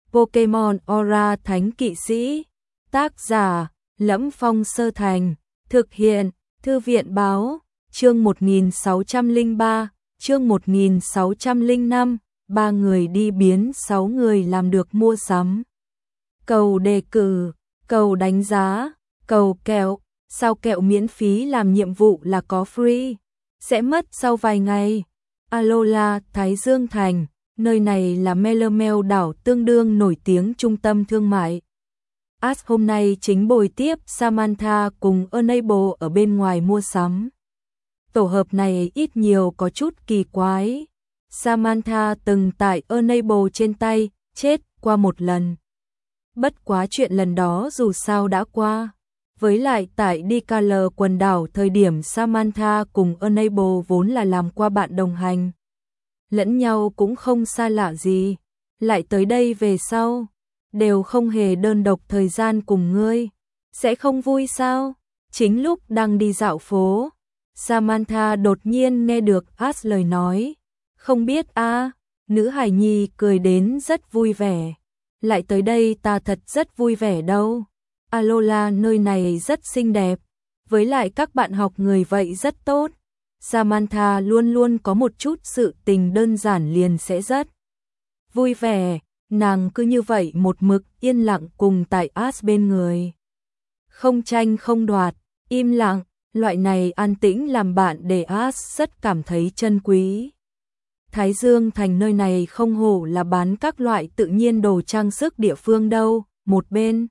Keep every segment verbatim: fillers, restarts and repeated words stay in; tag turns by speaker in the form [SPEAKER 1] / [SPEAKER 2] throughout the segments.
[SPEAKER 1] Pokemon Aura Thánh Kỵ Sĩ. Tác giả: Lẫm Phong Sơ Thành. Thực hiện: Thư viện báo. Chương một nghìn sáu trăm lẻ ba, chương một nghìn sáu trăm lẻ năm, ba người đi biến sáu người làm được mua sắm. Cầu đề cử, cầu đánh giá, cầu kẹo, sao kẹo miễn phí làm nhiệm vụ là có free, sẽ mất sau vài ngày. Alola, Thái Dương Thành, nơi này là Melemel đảo tương đương nổi tiếng trung tâm thương mại. Ash hôm nay chính bồi tiếp Samantha cùng Enable ở bên ngoài mua sắm. Tổ hợp này ít nhiều có chút kỳ quái. Samantha từng tại Enable trên tay, chết qua một lần. Bất quá chuyện lần đó dù sao đã qua. Với lại tại Decaler quần đảo thời điểm Samantha cùng Enable vốn là làm qua bạn đồng hành. Lẫn nhau cũng không xa lạ gì. Lại tới đây về sau, đều không hề đơn độc thời gian cùng ngươi. Sẽ không vui sao? Chính lúc đang đi dạo phố, Samantha đột nhiên nghe được Ash lời nói. Không biết a à, nữ hài nhi cười đến rất vui vẻ. Lại tới đây ta thật rất vui vẻ đâu. Alola nơi này rất xinh đẹp. Với lại các bạn học người vậy rất tốt. Samantha luôn luôn có một chút sự tình đơn giản liền sẽ rất vui vẻ. Nàng cứ như vậy một mực yên lặng cùng tại Ash bên người. Không tranh không đoạt, im lặng. Loại này an tĩnh làm bạn để Ash rất cảm thấy chân quý. Thái Dương Thành nơi này không hổ là bán các loại tự nhiên đồ trang sức địa phương đâu. Một bên,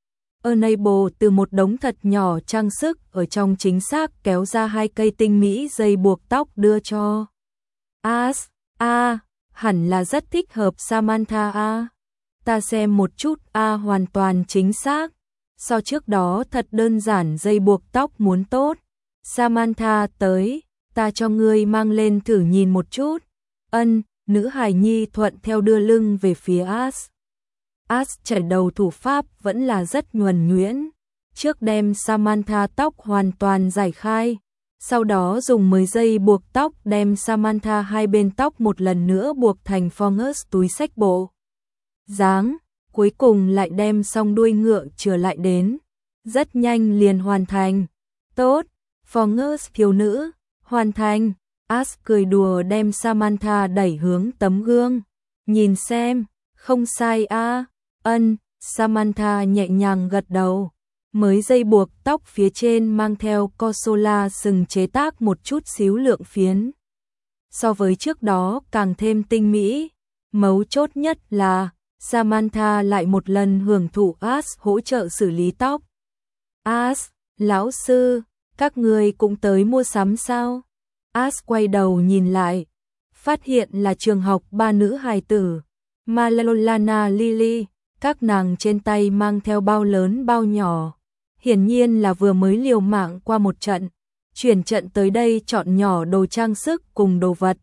[SPEAKER 1] Enable từ một đống thật nhỏ trang sức ở trong chính xác kéo ra hai cây tinh mỹ dây buộc tóc đưa cho Ash. A, à, hẳn là rất thích hợp Samantha a. À. Ta xem một chút a à, hoàn toàn chính xác. So trước đó thật đơn giản dây buộc tóc muốn tốt. Samantha tới, ta cho ngươi mang lên thử nhìn một chút. Ân, nữ hài nhi thuận theo đưa lưng về phía Ash. Ash chải đầu thủ pháp vẫn là rất nhuần nhuyễn. Trước đem Samantha tóc hoàn toàn giải khai. Sau đó dùng mười giây buộc tóc đem Samantha hai bên tóc một lần nữa buộc thành Forgus túi xách bộ dáng. Cuối cùng lại đem xong đuôi ngựa trở lại đến. Rất nhanh liền hoàn thành. Tốt, Forgus thiếu nữ, hoàn thành. Ash cười đùa đem Samantha đẩy hướng tấm gương. Nhìn xem, không sai a. À. Ân, Samantha nhẹ nhàng gật đầu. Mới dây buộc tóc phía trên mang theo Consola sừng chế tác một chút xíu lượng phiến. So với trước đó càng thêm tinh mỹ. Mấu chốt nhất là Samantha lại một lần hưởng thụ Ash hỗ trợ xử lý tóc. Ash, lão sư, các người cũng tới mua sắm sao? Ash quay đầu nhìn lại, phát hiện là trường học ba nữ hài tử, Malolana Lily, các nàng trên tay mang theo bao lớn bao nhỏ. Hiển nhiên là vừa mới liều mạng qua một trận, chuyển trận tới đây chọn nhỏ đồ trang sức cùng đồ vật.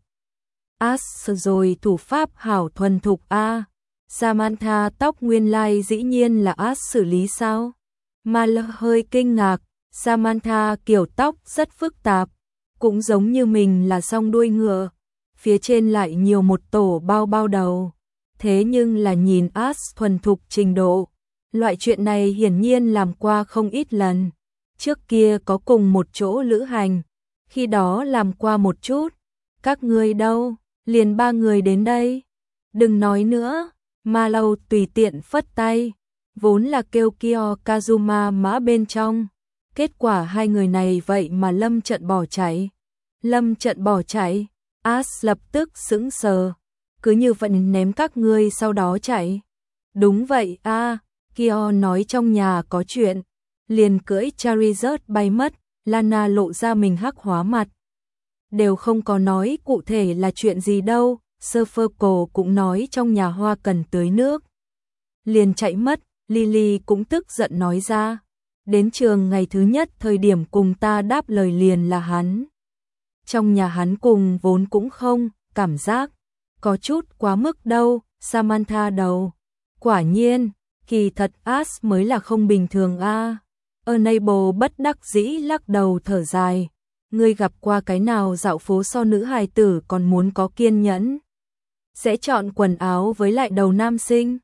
[SPEAKER 1] Ash rồi thủ pháp hảo thuần thục a. À. Samantha tóc nguyên lai dĩ nhiên là Ash xử lý sao? Mal hơi kinh ngạc, Samantha kiểu tóc rất phức tạp, cũng giống như mình là song đuôi ngựa, phía trên lại nhiều một tổ bao bao đầu. Thế nhưng là nhìn Ash thuần thục trình độ, loại chuyện này hiển nhiên làm qua không ít lần. Trước kia có cùng một chỗ lữ hành, khi đó làm qua một chút. Các người đâu? Liền ba người đến đây. Đừng nói nữa. Ma Lâu tùy tiện phất tay, vốn là kêu Kyo Kazuma mã bên trong. Kết quả hai người này vậy mà lâm trận bỏ chạy. Lâm trận bỏ chạy, Ash lập tức sững sờ. Cứ như vậy ném các ngươi sau đó chạy. Đúng vậy a, à, Kyo nói trong nhà có chuyện. Liền cưỡi Charizard bay mất, Lana lộ ra mình hắc hóa mặt. Đều không có nói cụ thể là chuyện gì đâu. Surferco cũng nói trong nhà hoa cần tưới nước. Liền chạy mất, Lily cũng tức giận nói ra. Đến trường ngày thứ nhất thời điểm cùng ta đáp lời liền là hắn. Trong nhà hắn cùng vốn cũng không, cảm giác có chút quá mức đâu. Samantha đầu. Quả nhiên, kỳ thật Ash mới là không bình thường a. À. Enable bất đắc dĩ lắc đầu thở dài. Ngươi gặp qua cái nào dạo phố so nữ hài tử còn muốn có kiên nhẫn. Sẽ chọn quần áo với lại đầu nam sinh.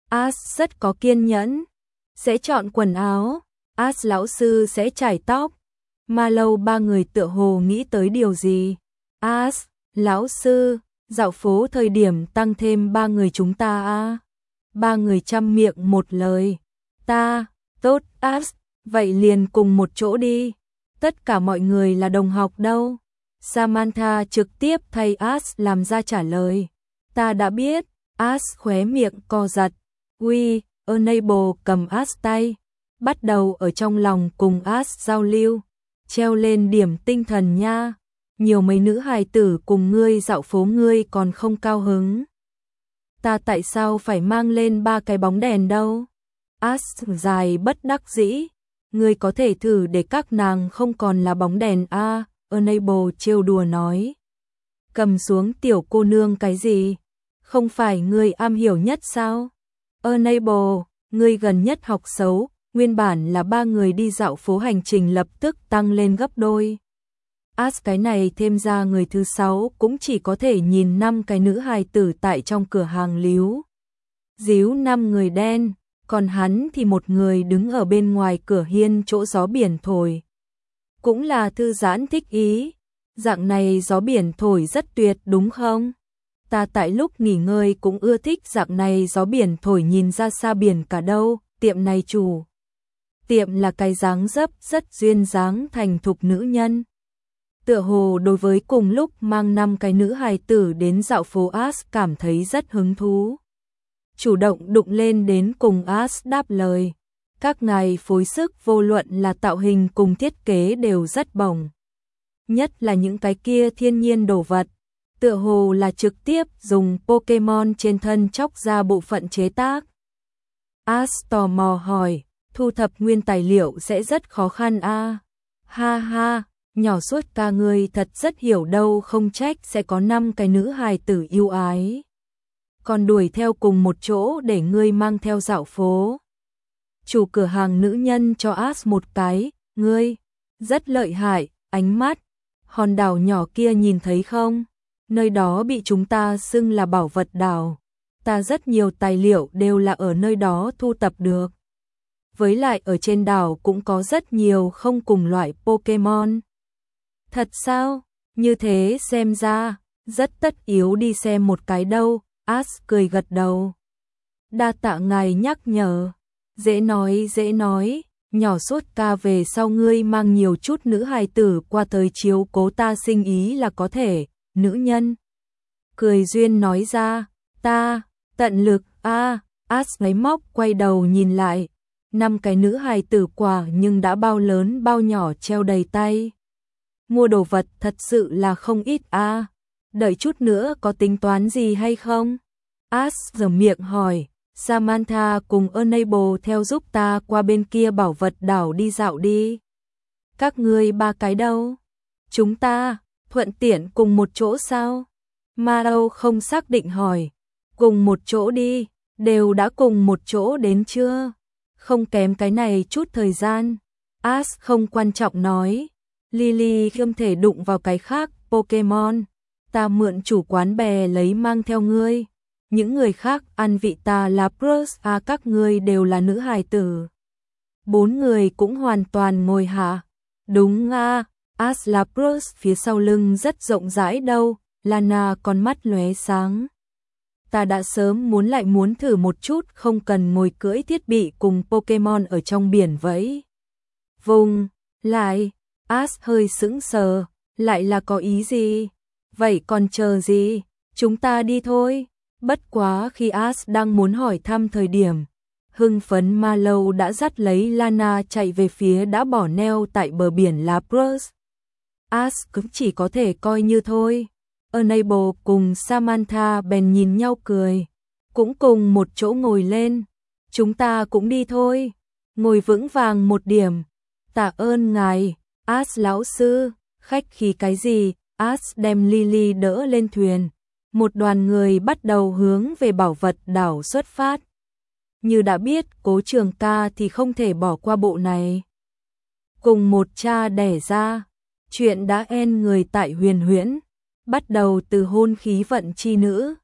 [SPEAKER 1] As rất có kiên nhẫn. Sẽ chọn quần áo. As lão sư sẽ chải tóc. Marlowe ba người tựa hồ nghĩ tới điều gì. As, lão sư, dạo phố thời điểm tăng thêm ba người chúng ta à. Ba người chăm miệng một lời. Ta, tốt As, vậy liền cùng một chỗ đi. Tất cả mọi người là đồng học đâu. Samantha trực tiếp thay As làm ra trả lời. Ta đã biết. As khóe miệng co giật. Uy, Enable cầm As tay. Bắt đầu ở trong lòng cùng As giao lưu. Treo lên điểm tinh thần nha. Nhiều mấy nữ hài tử cùng ngươi dạo phố ngươi còn không cao hứng. Ta tại sao phải mang lên ba cái bóng đèn đâu? As dài bất đắc dĩ. Ngươi có thể thử để các nàng không còn là bóng đèn a. À, Enable trêu đùa nói. Cầm xuống tiểu cô nương cái gì? Không phải ngươi am hiểu nhất sao? Enable, ngươi gần nhất học xấu. Nguyên bản là ba người đi dạo phố hành trình lập tức tăng lên gấp đôi. As cái này thêm ra người thứ sáu cũng chỉ có thể nhìn năm cái nữ hài tử tại trong cửa hàng líu. Díu năm người đen, còn hắn thì một người đứng ở bên ngoài cửa hiên chỗ gió biển thổi. Cũng là thư giãn thích ý. Dạng này gió biển thổi rất tuyệt đúng không? Ta tại lúc nghỉ ngơi cũng ưa thích dạng này gió biển thổi nhìn ra xa biển cả đâu. Tiệm này chủ tiệm là cái dáng dấp rất duyên dáng thành thục nữ nhân. Tựa hồ đối với cùng lúc mang năm cái nữ hài tử đến dạo phố As cảm thấy rất hứng thú. Chủ động đụng lên đến cùng As đáp lời. Các ngài phối sức vô luận là tạo hình cùng thiết kế đều rất bổng. Nhất là những cái kia thiên nhiên đồ vật. Tựa hồ là trực tiếp dùng Pokemon trên thân chóc ra bộ phận chế tác. As tò mò hỏi. Thu thập nguyên tài liệu sẽ rất khó khăn a. À. Ha ha, nhỏ suốt ca ngươi thật rất hiểu đâu không trách sẽ có năm cái nữ hài tử yêu ái. Còn đuổi theo cùng một chỗ để ngươi mang theo dạo phố. Chủ cửa hàng nữ nhân cho As một cái, ngươi, rất lợi hại, ánh mắt. Hòn đảo nhỏ kia nhìn thấy không? Nơi đó bị chúng ta xưng là bảo vật đảo. Ta rất nhiều tài liệu đều là ở nơi đó thu tập được. Với lại ở trên đảo cũng có rất nhiều không cùng loại Pokemon. Thật sao? Như thế xem ra, rất tất yếu đi xem một cái đâu. As cười gật đầu. Đa tạ ngài nhắc nhở. Dễ nói dễ nói. Nhỏ sốt ca về sau ngươi mang nhiều chút nữ hài tử qua tới chiếu cố ta sinh ý là có thể. Nữ nhân. Cười duyên nói ra. Ta, tận lực, a à, As ngáy móc quay đầu nhìn lại. Năm cái nữ hài tử quả nhưng đã bao lớn bao nhỏ treo đầy tay. Mua đồ vật thật sự là không ít a. À. Đợi chút nữa có tính toán gì hay không? As giở miệng hỏi. Samantha cùng Enable theo giúp ta qua bên kia bảo vật đảo đi dạo đi. Các ngươi ba cái đâu? Chúng ta, thuận tiện cùng một chỗ sao? Marlowe không xác định hỏi. Cùng một chỗ đi, đều đã cùng một chỗ đến chưa? Không kém cái này chút thời gian. As không quan trọng nói. Lily không thể đụng vào cái khác, Pokemon. Ta mượn chủ quán bè lấy mang theo ngươi. Những người khác ăn vị ta là Bruce à các ngươi đều là nữ hài tử. Bốn người cũng hoàn toàn ngồi hạ. Đúng à, As là Bruce phía sau lưng rất rộng rãi đâu. Lana con mắt lóe sáng. Ta đã sớm muốn lại muốn thử một chút không cần ngồi cưỡi thiết bị cùng Pokemon ở trong biển vậy. Vùng, lại, As hơi sững sờ, lại là có ý gì? Vậy còn chờ gì? Chúng ta đi thôi. Bất quá khi As đang muốn hỏi thăm thời điểm, hưng phấn Marlowe đã dắt lấy Lana chạy về phía đã bỏ neo tại bờ biển là Bruce. As cũng chỉ có thể coi như thôi. Enable cùng Samantha bèn nhìn nhau cười, cũng cùng một chỗ ngồi lên. Chúng ta cũng đi thôi. Ngồi vững vàng một điểm. Tạ ơn ngài, As lão sư. Khách khí cái gì? As đem Lily đỡ lên thuyền. Một đoàn người bắt đầu hướng về bảo vật đảo xuất phát. Như đã biết Cố Trường Ca thì không thể bỏ qua bộ này. Cùng một cha đẻ ra, chuyện đã en người tại Huyền Huyễn, bắt đầu từ hôn khí vận chi nữ,